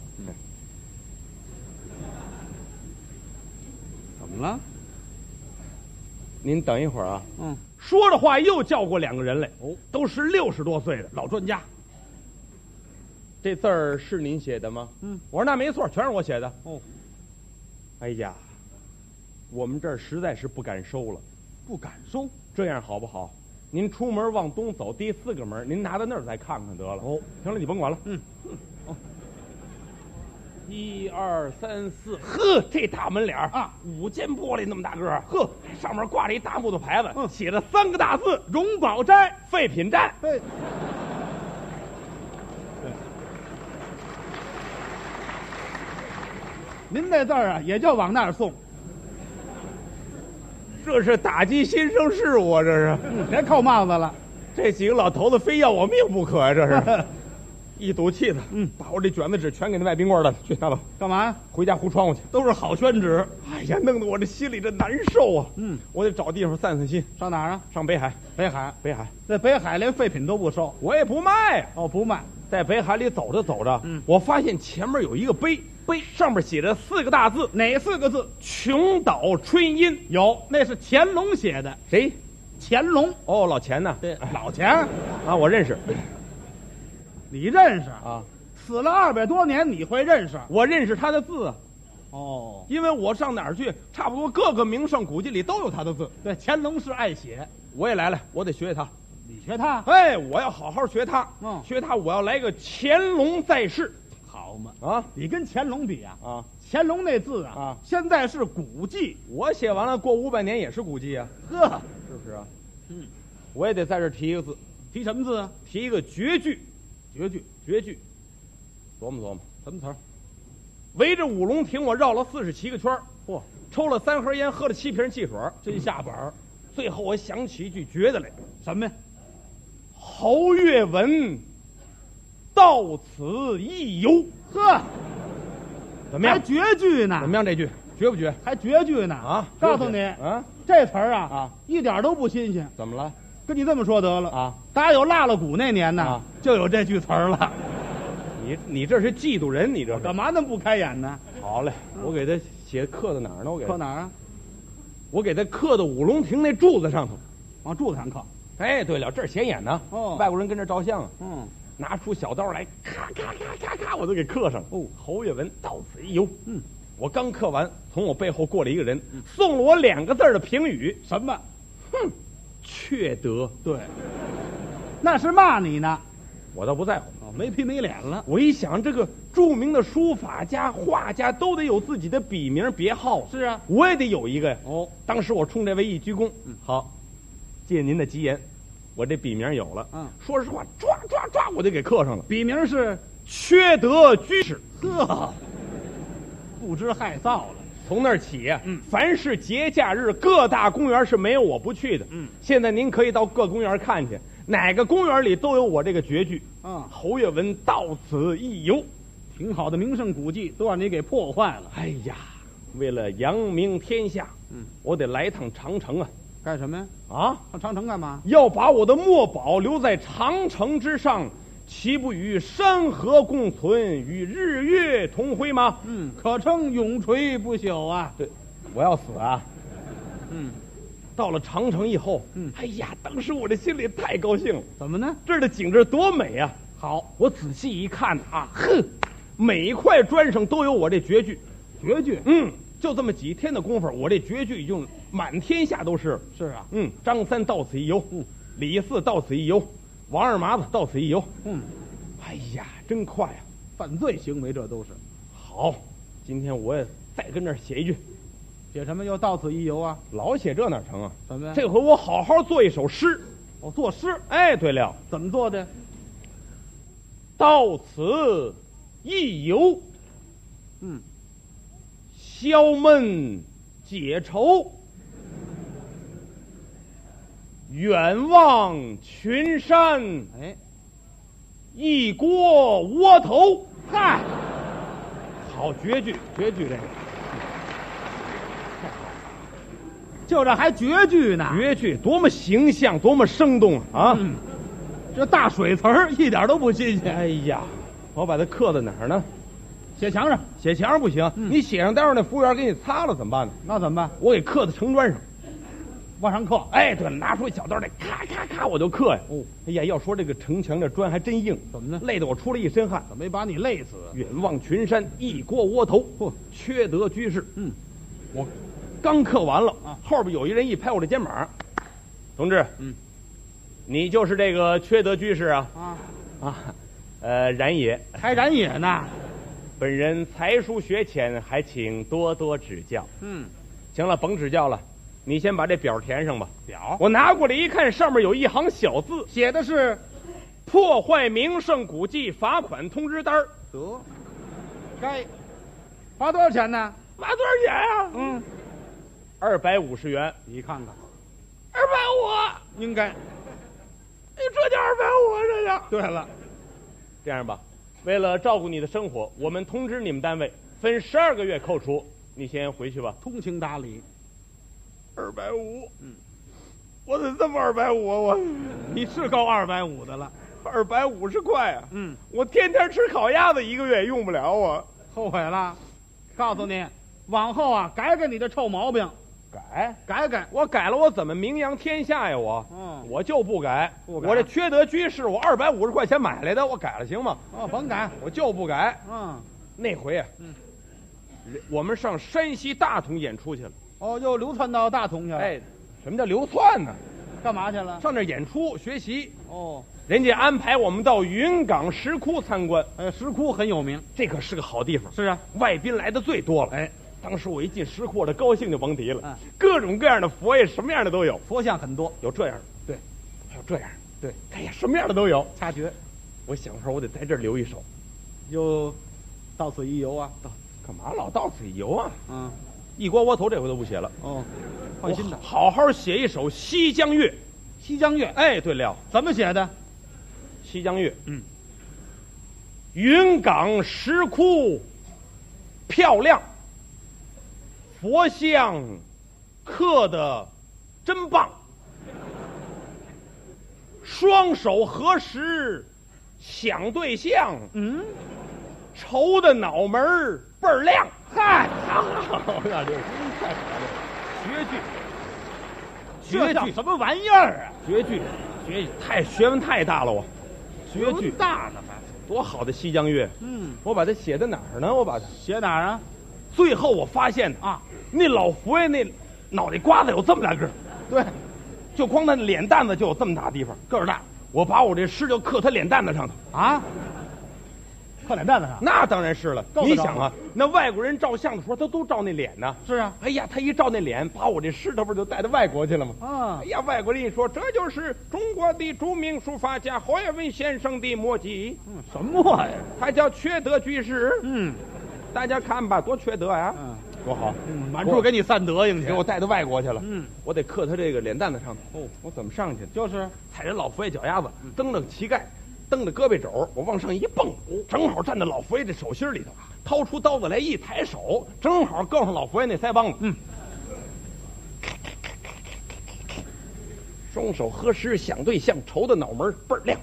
怎么了？ 您等一会儿啊。说着话又叫过2个人来。哦，都是60多岁的老专家。这字儿是您写的吗？我说那没错，全是我写的。哦，哎呀，我们这儿实在是不敢收了。 不敢收？ 这样好不好？您出门往东走，第4个门，您拿到那儿再看看得了。哦，行了，你甭管了。1、2、3、4，呵，这大门脸啊，5间玻璃那么大个儿，呵，上面挂着一大木头牌子，写着3个大字：荣宝斋废品站。对， 您这字儿啊，也就往那儿送。 这是打击新生事物啊！这是， 别扣帽子了。 这几个老头子非要我命不可呀！这是。一赌气的，把我这卷子纸全给那卖冰棍的去拿走。 干嘛呀？ 回家糊窗户去。 都是好宣纸。 哎呀，弄得我这心里这难受啊！我得找地方散散心。 上哪儿啊？ 上北海。 北海。 在北海连废品都不收， 我也不卖呀。 哦，不卖。 在北海里走着走着，我发现前面有一个碑，上面写着4个大字。 哪4个字？ 穷岛春阴。 有，那是乾隆写的。 谁？ 乾隆。 哦，老钱呢？ 对，老钱啊，我认识。 你认识啊？ 死了200多年，你会认识？ 我认识他的字啊。 哦， 因为我上哪儿去，差不多各个名胜古迹里都有他的字。 对，乾隆是爱写。 我也来了，我得学他。 你学他？ 哎，我要好好学他。学他，我要来个乾隆在世。 好嘛啊！ 你跟乾隆比啊？乾隆那字啊，现在是古迹。 我写完了，过500年也是古迹啊。 呵， 是不是啊？我也得在这提一个字。 提什么字啊？ 提一个绝句。绝句，琢磨琢磨， 什么词儿？ 围着五龙亭，我绕了47个圈儿，嚯，抽了3盒烟，喝了7瓶汽水， 真下本儿。 最后我想起一句绝的来， 什么呀？ 侯月文到此一游。 呵， 怎么样？ 还绝句呢？ 怎么样？这句绝不绝？ 还绝句呢？ 啊！ 告诉你啊， 这词儿啊，一点都不新鲜。 怎么了？ 跟你这么说得了啊！ 打有腊了鼓那年呢，就有这句词儿了。 你这是嫉妒人，你这是干嘛那么不开眼呢？ 好嘞，我给他写刻在哪儿呢？我给刻哪儿啊？ 我给他刻到五龙亭那柱子上头， 往柱子上刻。 哎，对了，这儿显眼呢。 哦， 外国人跟这照相啊。拿出小刀来，咔咔咔咔咔，我都给刻上了。哦，侯月文到此一游。我刚刻完，从我背后过来一个人，送了我2个字的评语。 什么？ 哼，缺德。 对，那是骂你呢。 我倒不在乎， 没皮没脸了。 我一想，这个著名的书法家、画家都得有自己的笔名别号。 是啊， 我也得有一个呀。 哦， 当时我冲这位一鞠躬，好，借您的吉言，我这笔名有了。说实话，唰唰唰，我就给刻上了。 笔名是缺德居士。 呵，不知害臊了。 从那儿起呀，凡是节假日，各大公园是没有我不去的。现在您可以到各公园看去，哪个公园里都有我这个绝句。侯月文到此一游， 挺好的名胜古迹都让你给破坏了。 哎呀，为了扬名天下，我得来趟长城啊！ 干什么呀？ 啊， 上长城干嘛？ 要把我的墨宝留在长城之上，岂不与山河共存，与日月同辉吗？ 可称永垂不朽啊！ 对，我要死啊！到了长城以后，哎呀，当时我这心里太高兴了。 怎么呢？ 这儿的景致多美啊！好，我仔细一看啊，哼，每一块砖上都有我这绝句。 绝句？ 就这么几天的功夫，我这绝句已经满天下都是。 是啊， 张三到此一游，李四到此一游，王二麻子到此一游。哎呀，真快啊！ 犯罪行为这都是。 好， 今天我也再跟这儿写一句， 写什么？又到此一游啊？ 老写这哪成啊？ 怎么呀？ 这回我好好做一首诗。 哦，作诗。 哎，对了， 怎么做的？ 到此一游，消闷解愁，远望群山， 哎， 一锅窝头。 嗨， 好绝句，绝句这个， 就这还绝句呢？ 绝句多么形象，多么生动啊！ 这大水词儿一点都不新鲜。 哎呀，我把它刻在哪儿呢？ 写墙上。 写墙上不行，你写上，待会儿那服务员给你擦了怎么办呢？ 那怎么办？ 我给刻在城砖上， 往上刻。 哎，对了，拿出一小刀来，咔咔咔，我就刻呀。哦，哎呀，要说这个城墙这砖还真硬， 怎么呢？ 累得我出了一身汗。 怎么没把你累死？ 远望群山，一锅窝头，缺德居士。我刚刻完了啊，后边有一人一拍我的肩膀，同志，你就是这个缺德居士啊？然也， 还然也呢。 本人才疏学浅，还请多多指教。行了，甭指教了，你先把这表填上吧。 表， 我拿过来一看，上面有一行小字， 写的是破坏名胜古迹罚款通知单。 得，该罚多少钱呢？ 罚多少钱啊？250元。 你看看 ，250， 应该。 你这叫250，这叫。 对了， 这样吧，为了照顾你的生活，我们通知你们单位分12个月扣除，你先回去吧。 通情达理。 250，我怎么这么250我你是够250的了 ，250块啊！我天天吃烤鸭子1个月也用不了我， 后悔了。告诉你，往后啊，改改你这臭毛病。改， 我改了，我怎么名扬天下呀？我就不改。我这缺德居士，我250块钱买来的，我改了行吗？ 甭改， 我就不改。那回啊，我们上山西大同演出去了。 又流窜到大同去了。 哎，什么叫流窜呢？ 干嘛去了？ 上那儿演出学习。人家安排我们到云冈石窟参观。 石窟很有名， 这可是个好地方。 是啊， 外宾来的最多了。当时我一进石窟，我这高兴就甭提了。各种各样的佛爷，什么样的都有， 佛像很多， 有这样的， 对， 还有这样， 对， 哎呀，什么样的都有。 掐诀， 我想说，我得在这儿留一手， 就到此一游啊。 干嘛老到此一游啊？一锅窝头这回都不写了。 换新的， 好好写一首《西江月》。 西江月， 哎，对了， 怎么写的？ 西江月，云冈石窟漂亮。佛像刻的真棒，双手合十想对象，愁的脑门倍儿亮。嗨，那这太好了，绝句， 什么玩意儿啊？ 绝句，学问太大了我。绝句大呢还多好的西江月。我把它写在哪儿呢？我把它写哪儿啊？ 最后我发现那老佛爷那脑袋瓜子有这么大个儿， 对， 就光他脸蛋子就有这么大地方，个儿大。我把我这诗就刻他脸蛋子上头啊，刻脸蛋子上？ 那当然是了。你想啊，那外国人照相的时候，他都照那脸呢。 是啊。 哎呀，他一照那脸，把我这诗头不就带到外国去了吗？哎呀，外国人一说，这就是中国的著名书法家侯耀文先生的墨迹。 什么墨呀？ 他叫缺德居士。大家看吧，多缺德呀！多好， 满处给你散德行去， 给我带到外国去了。我得刻他这个脸蛋子上头。我怎么上去？ 就是踩着老佛爷脚丫子，蹬着膝盖，蹬着胳膊肘，我往上一蹦，正好站在老佛爷这手心里头，掏出刀子来一抬手，正好够上老佛爷那腮帮子。双手合十想对象，愁的脑门倍儿亮。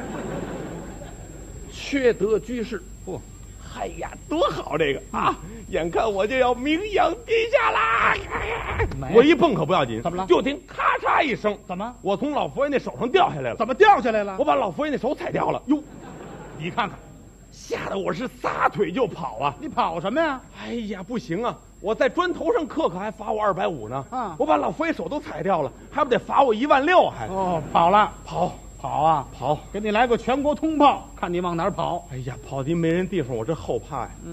缺德居士，哎呀，多好这个啊！眼看我就要名扬天下啦！我一蹦可不要紧， 怎么了？ 就听咔嚓一声， 怎么？ 我从老佛爷那手上掉下来了。 怎么掉下来了？ 我把老佛爷那手踩掉了。哟， 你看看， 吓得我是撒腿就跑啊！ 你跑什么呀？ 哎呀，不行啊！我在砖头上刻可还罚我250呢。我把老佛爷手都踩掉了，还不得罚我16000还？ 跑了， 跑啊， 跑！ 给你来个全国通报，看你往哪儿跑。 哎呀，跑的没人地方，我这后怕呀。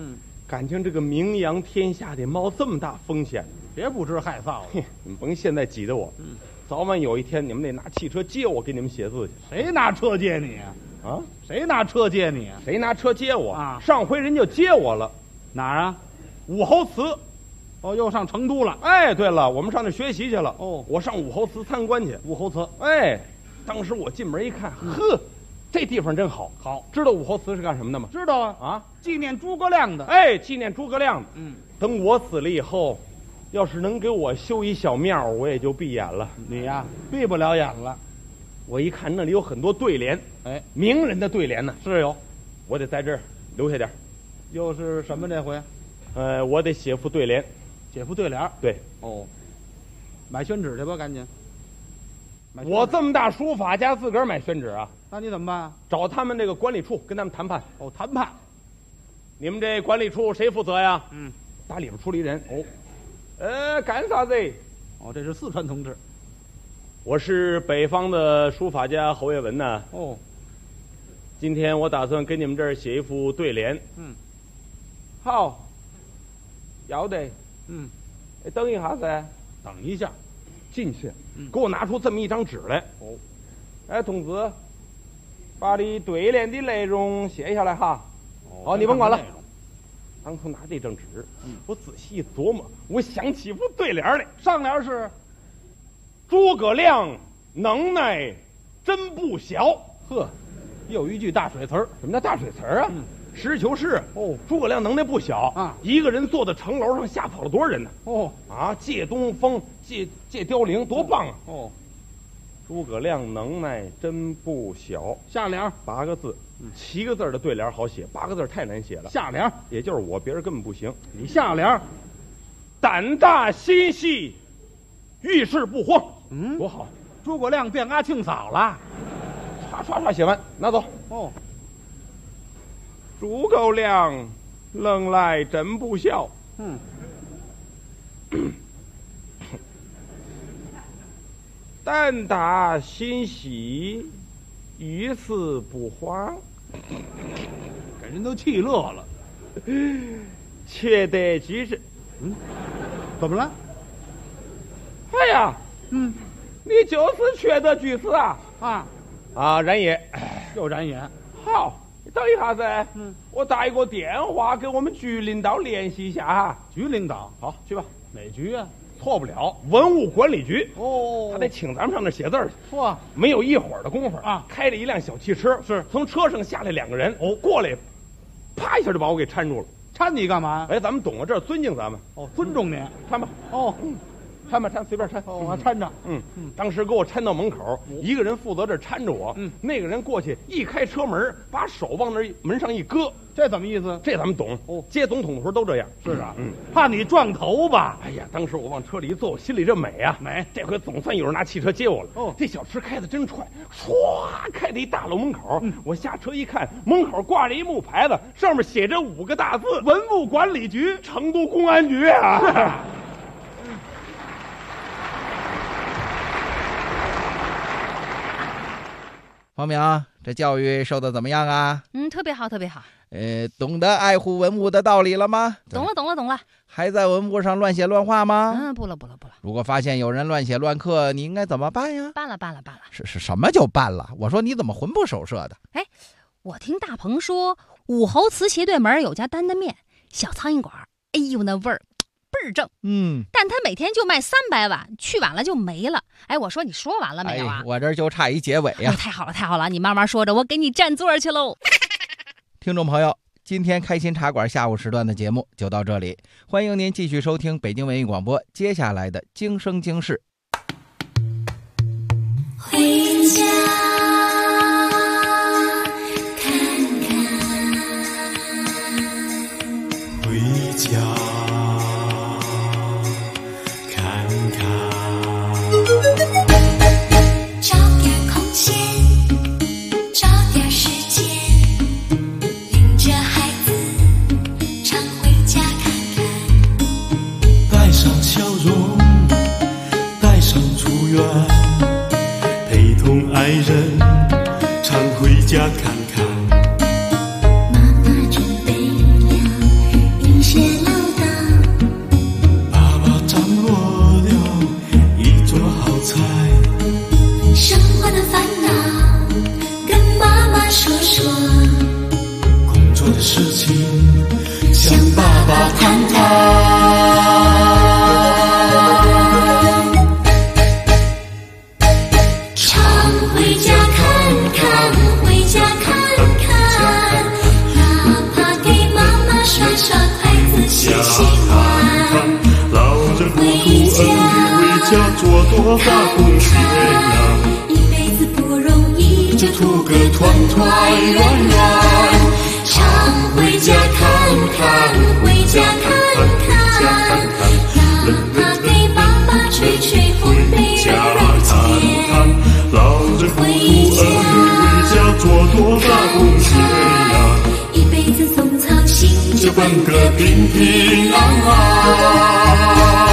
感情这个名扬天下得冒这么大风险， 别不知害臊了。 你们甭现在挤得我，早晚有一天你们得拿汽车接我，给你们写字去。 谁拿车接你啊？啊？谁拿车接你啊？ 谁拿车接我啊？ 上回人就接我了， 哪儿啊？武侯祠。哦，又上成都了。 哎，对了，我们上那学习去了。 哦， 我上武侯祠参观去。 武侯祠。 哎，当时我进门一看，呵。这地方真好， 好， 知道武侯祠是干什么的吗？ 知道啊， 啊， 纪念诸葛亮的。 哎，纪念诸葛亮的。等我死了以后，要是能给我修一小庙，我也就闭眼了。 你呀，闭不了眼了。 我一看那里有很多对联， 哎， 名人的对联呢， 是有， 我得在这儿留下点。 又是什么这回？ 我得写副对联， 写副对联。 对， 哦，买宣纸去吧，赶紧。 我这么大书法家，自个儿买宣纸啊？ 那你怎么办啊？ 找他们这个管理处跟他们谈判。 哦，谈判。 你们这管理处谁负责呀？打里边出了一人。哦，干啥子？ 哦，这是四川同志。 我是北方的书法家侯业文呐。 哦， 今天我打算跟你们这儿写一副对联。好，要得。等一下噻。 等一下。 进去，给我拿出这么一张纸来。哦，哎，同志，把你对联的内容写下来哈。哦，你甭管了。当初拿这张纸，我仔细一琢磨，我想起副对联来。 上联是诸葛亮能耐真不小。 呵，又一句大水词儿。 什么叫大水词儿啊？实事求是。哦，诸葛亮能耐不小啊，一个人坐在城楼上吓跑了多少人呢？哦，啊，借东风，借凋零，多棒啊！哦，诸葛亮能耐真不小。 下联 8个字，7个字的对联好写，8个字太难写了。 下联也就是我，别人根本不行。 你下联胆大心细，遇事不慌。多好！ 诸葛亮变阿庆嫂了。 唰写完，拿走。 哦。 诸葛亮能耐真不小。胆大心细，遇事不慌。 给人都气乐了。 缺德举止。 怎么了？ 哎呀，你就是缺德举止啊！然爷， 又然爷。 好。等一下噻，我打一个电话给我们局领导联系一下哈。 局领导， 好，去吧。 哪局啊？ 错不了，文物管理局。 哦， 他得请咱们上那写字去。 哇， 没有一会儿的功夫啊，开了一辆小汽车， 是从车上下来2个人，过来，啪一下就把我给搀住了。 搀你干嘛？ 哎，咱们懂了，这尊敬咱们。 哦，尊重您。 搀吧。 哦。 搀吧，搀，随便搀。 哦，我搀着。 当时给我搀到门口，一个人负责这搀着我，那个人过去一开车门，把手往那门上一搁。 这怎么意思？ 这咱们懂。哦，接总统的时候都这样。 是啊。怕你撞头吧？ 哎呀，当时我往车里一坐，我心里这美啊， 美！ 这回总算有人拿汽车接我了。哦，这小车开得真快，唰开到一大楼门口。我下车一看，门口挂着一木牌子，上面写着5个大字： 文物管理局， 成都公安局啊。 是。 方明，这教育受的怎么样啊？ 特别好，特别好。 懂得爱护文物的道理了吗？ 懂了。 还在文物上乱写乱画吗？ 不了。 如果发现有人乱写乱刻，你应该怎么办呀？ 办了。 是什么就办了？我说你怎么魂不守舍的？ 哎，我听大鹏说，武侯祠斜对门有家担担面小苍蝇馆，哎呦那味儿倍儿正。但他每天就卖300碗，去晚了就没了。哎，我说你说完了没有啊？ 我这就差一结尾呀。 太好了，你慢慢说着，我给你占座去喽。 听众朋友，今天开心茶馆下午时段的节目就到这里，欢迎您继续收听北京文艺广播接下来的今生今世。 回家看看，回家看看，找点空闲，找点时间，领着孩子常回家看看，带上笑容，带上祝愿，陪同爱人常回家看看。妈妈准备了一家做多大贡献呀？一辈子不容易，就图个团团圆圆。常回家看看，回家看看，哪怕给爸爸吹吹风，被人揉肩。老人不顾儿女，为家做多大贡献呀？一辈子总操心，就奔个平平安安。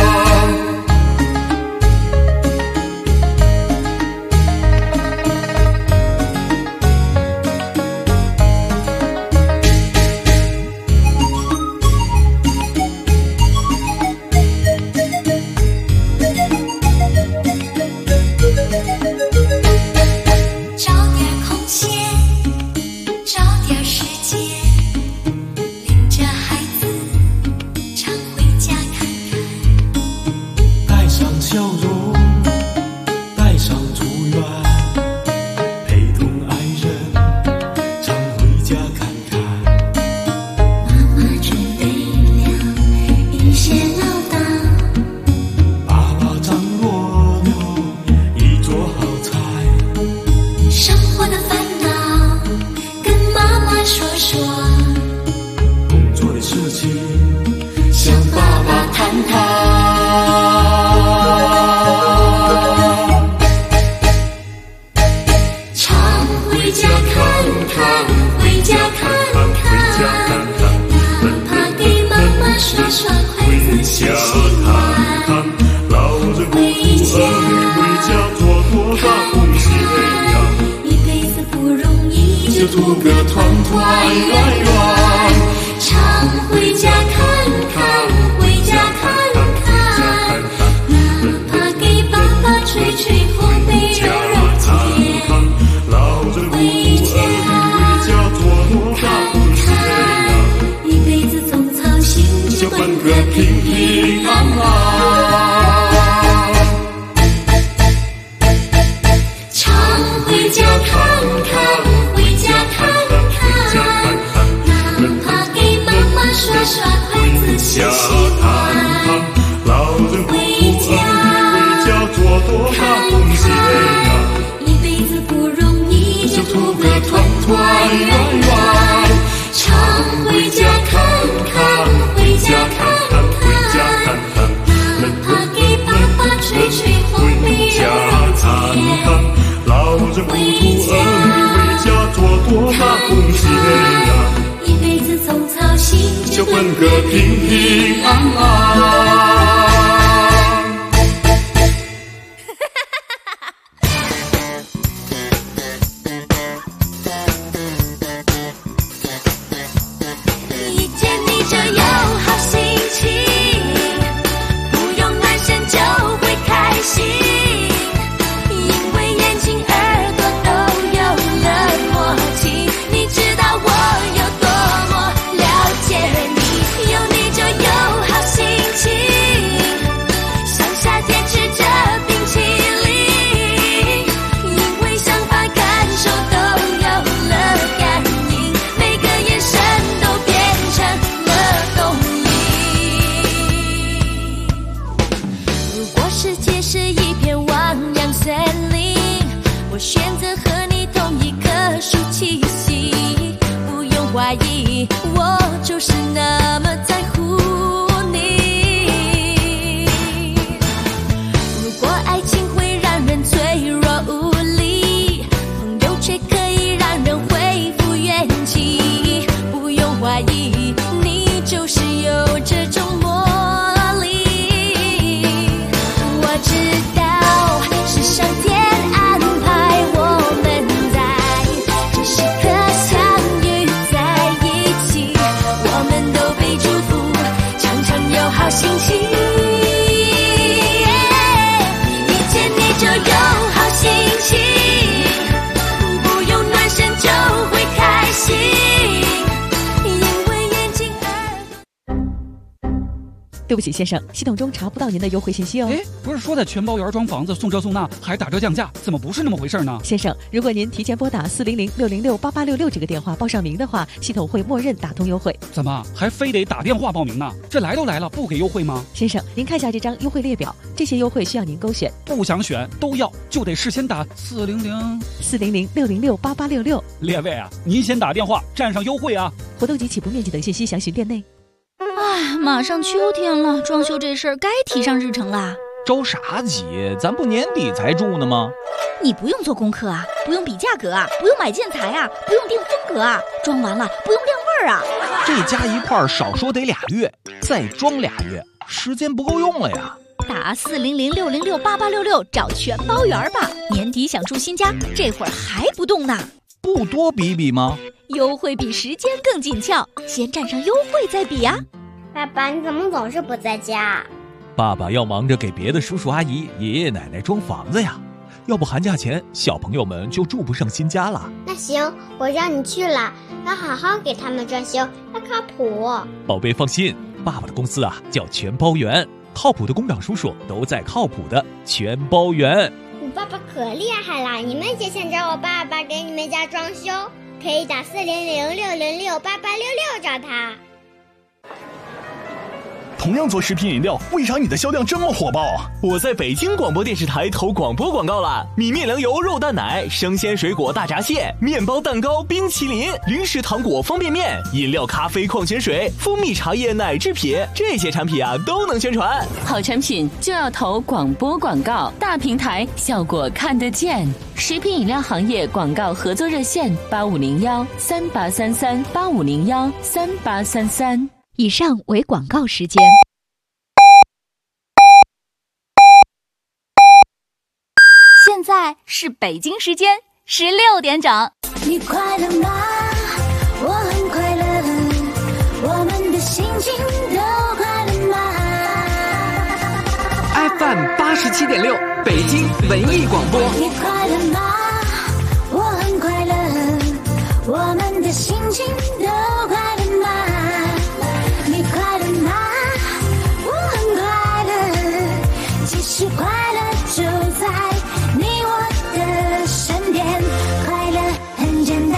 图个团团圆圆，常回家看看，回家看看，哪怕给爸爸吹吹风，被人揉肩。老人不顾儿女，为家做多大贡献，一辈子总操心，就奔个平平安安。常回家看看。耍筷子洗洗碗，老人不顾儿女，为家做多大贡献呀？一辈子不容易，就图个团团圆圆。常回家看看，回家看看，哪怕给爸爸吹吹风，被人揉肩。老人不顾儿女，为家做多大贡献呀？一辈子总操心，就奔个平平安安。一见你就有好心情，不用暖身就会开心，因为眼睛耳朵都有了默契。你知道我有多么了解你，有你就有好心情，像夏天吃着冰淇淋，因为想法感受都有了感应，每个眼神都变成了动力。如果世界是一片汪洋森林，我选择和你同一棵树栖息，不用怀疑，我就是那么在乎你。如果爱情会让人脆弱无力，朋友却可以让人恢复元气，不用怀疑，你就是有这种魔力。我知道是上天安排我们在这时刻相遇在一起，我们都被祝福，常常有好心情。一见你就有好心情，不用暖身就会开心，因为眼睛耳朵。 对不起，先生，系统中查不到您的优惠信息哦。 哎，不是说在全包园装房子送这送那还打折降价，怎么不是那么回事呢？ 先生，如果您提前拨打400-606-8866这个电话报上名的话，系统会默认打通优惠。 怎么还非得打电话报名呢？这来都来了，不给优惠吗？ 先生，您看下这张优惠列表，这些优惠需要您勾选。 不想选都要，就得事先打 400-606-8866。 列位啊，您先打电话占上优惠啊！ 活动及起步面积等信息详询店内。 哎，马上秋天了，装修这事儿该提上日程啦。 着啥急？咱不年底才住呢吗？ 你不用做功课啊，不用比价格啊，不用买建材啊，不用定风格啊，装完了不用晾味儿啊。 这加一块少说得2月，再装2月，时间不够用了呀。 打400-606-8866找全包园吧。年底想住新家，这会儿还不动呢？ 不多比比吗？ 优惠比时间更紧俏，先占上优惠再比呀。 爸爸，你怎么总是不在家？ 爸爸要忙着给别的叔叔阿姨、爷爷奶奶装房子呀，要不寒假前小朋友们就住不上新家了。 那行，我让你去了，要好好给他们装修，要靠谱。 宝贝放心，爸爸的公司啊叫全包园，靠谱的工长叔叔都在靠谱的全包园。 你爸爸可厉害了，你们也想找我爸爸给你们家装修，可以打400-606-8866找他。 同样做食品饮料，为啥你的销量这么火爆？我在北京广播电视台投广播广告了，米面粮油肉蛋奶、生鲜水果大闸蟹、面包蛋糕、冰淇淋、零食糖果方便面、饮料咖啡矿泉水、蜂蜜茶叶奶制品，这些产品啊都能宣传。 好产品就要投广播广告，大平台效果看得见。食品饮料行业广告合作热线8501-3833-8501-3833。 以上为广告时间。现在是北京时间16点整。 你快乐吗？我很快乐，我们的心情都快乐吗 ？FM 87.6，北京文艺广播。 你快乐吗？我很快乐，我们的心情都快乐吗？你快乐吗？我很快乐，其实快乐就在你我的身边，快乐很简单。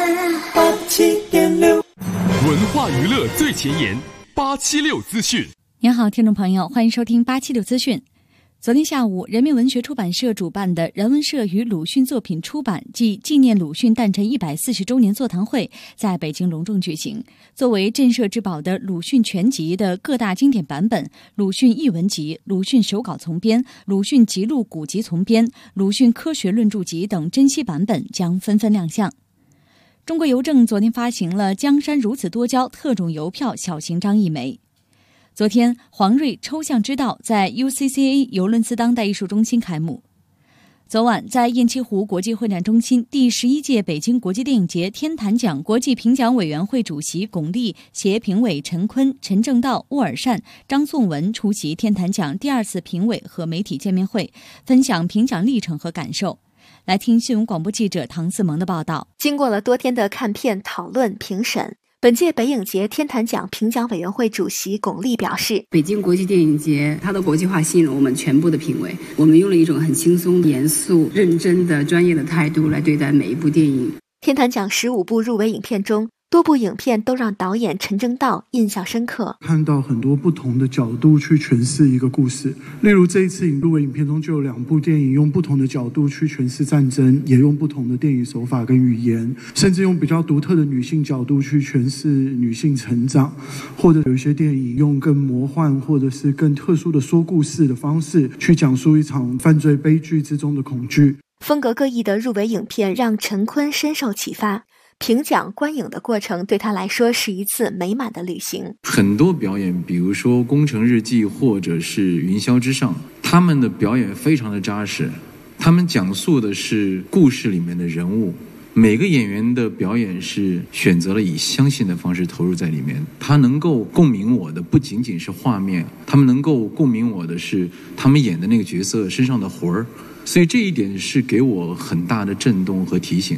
87.6，文化娱乐最前沿，876资讯。 您好，听众朋友，欢迎收听876资讯。昨天下午，人民文学出版社主办的人文社与鲁迅作品出版暨纪念鲁迅诞辰140周年座谈会在北京隆重举行。作为镇社之宝的鲁迅全集的各大经典版本、鲁迅译文集、鲁迅手稿丛编、鲁迅辑录古籍丛编、鲁迅科学论著集等珍稀版本将纷纷亮相。中国邮政昨天发行了江山如此多娇特种邮票小型张1枚。昨天，黄瑞抽象之道在 UCCA 尤伦斯当代艺术中心开幕。昨晚，在雁栖湖国际会展中心第11届北京国际电影节天坛奖国际评奖委员会主席巩俐携评委陈坤、陈正道、沃尔善、张颂文出席天坛奖第2次评委和媒体见面会，分享评奖历程和感受。来听新闻广播记者唐思萌的报道。 经过了多天的看片、讨论、评审，本届北影节天坛奖评奖委员会主席巩俐表示， 北京国际电影节它的国际化吸引了我们全部的评委，我们用了一种很轻松、严肃、认真的专业的态度来对待每一部电影。 天坛奖15部入围影片中，多部影片都让导演陈正道印象深刻， 看到很多不同的角度去诠释一个故事。例如这一次入围影片中就有2部电影用不同的角度去诠释战争，也用不同的电影手法跟语言，甚至用比较独特的女性角度去诠释女性成长，或者有一些电影用更魔幻或者是更特殊的说故事的方式去讲述一场犯罪悲剧之中的恐惧。 风格各异的入围影片让陈坤深受启发，评奖观影的过程对他来说是一次美满的旅行。 很多表演，比如说《工程日记》或者是《云霄之上》，他们的表演非常的扎实，他们讲述的是故事里面的人物，每个演员的表演是选择了以相信的方式投入在里面，他能够共鸣我的不仅仅是画面，他们能够共鸣我的是他们演的那个角色身上的魂儿，所以这一点是给我很大的震动和提醒。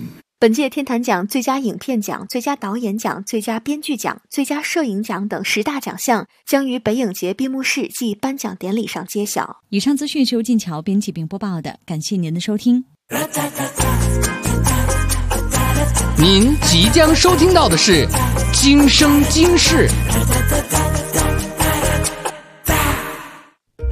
本届天坛奖最佳影片奖、最佳导演奖、最佳编剧奖、最佳摄影奖等10大奖项将于北影节闭幕式暨颁奖典礼上揭晓。 以上资讯是由静桥编辑并播报的，感谢您的收听。 您即将收听到的是《今生今世》。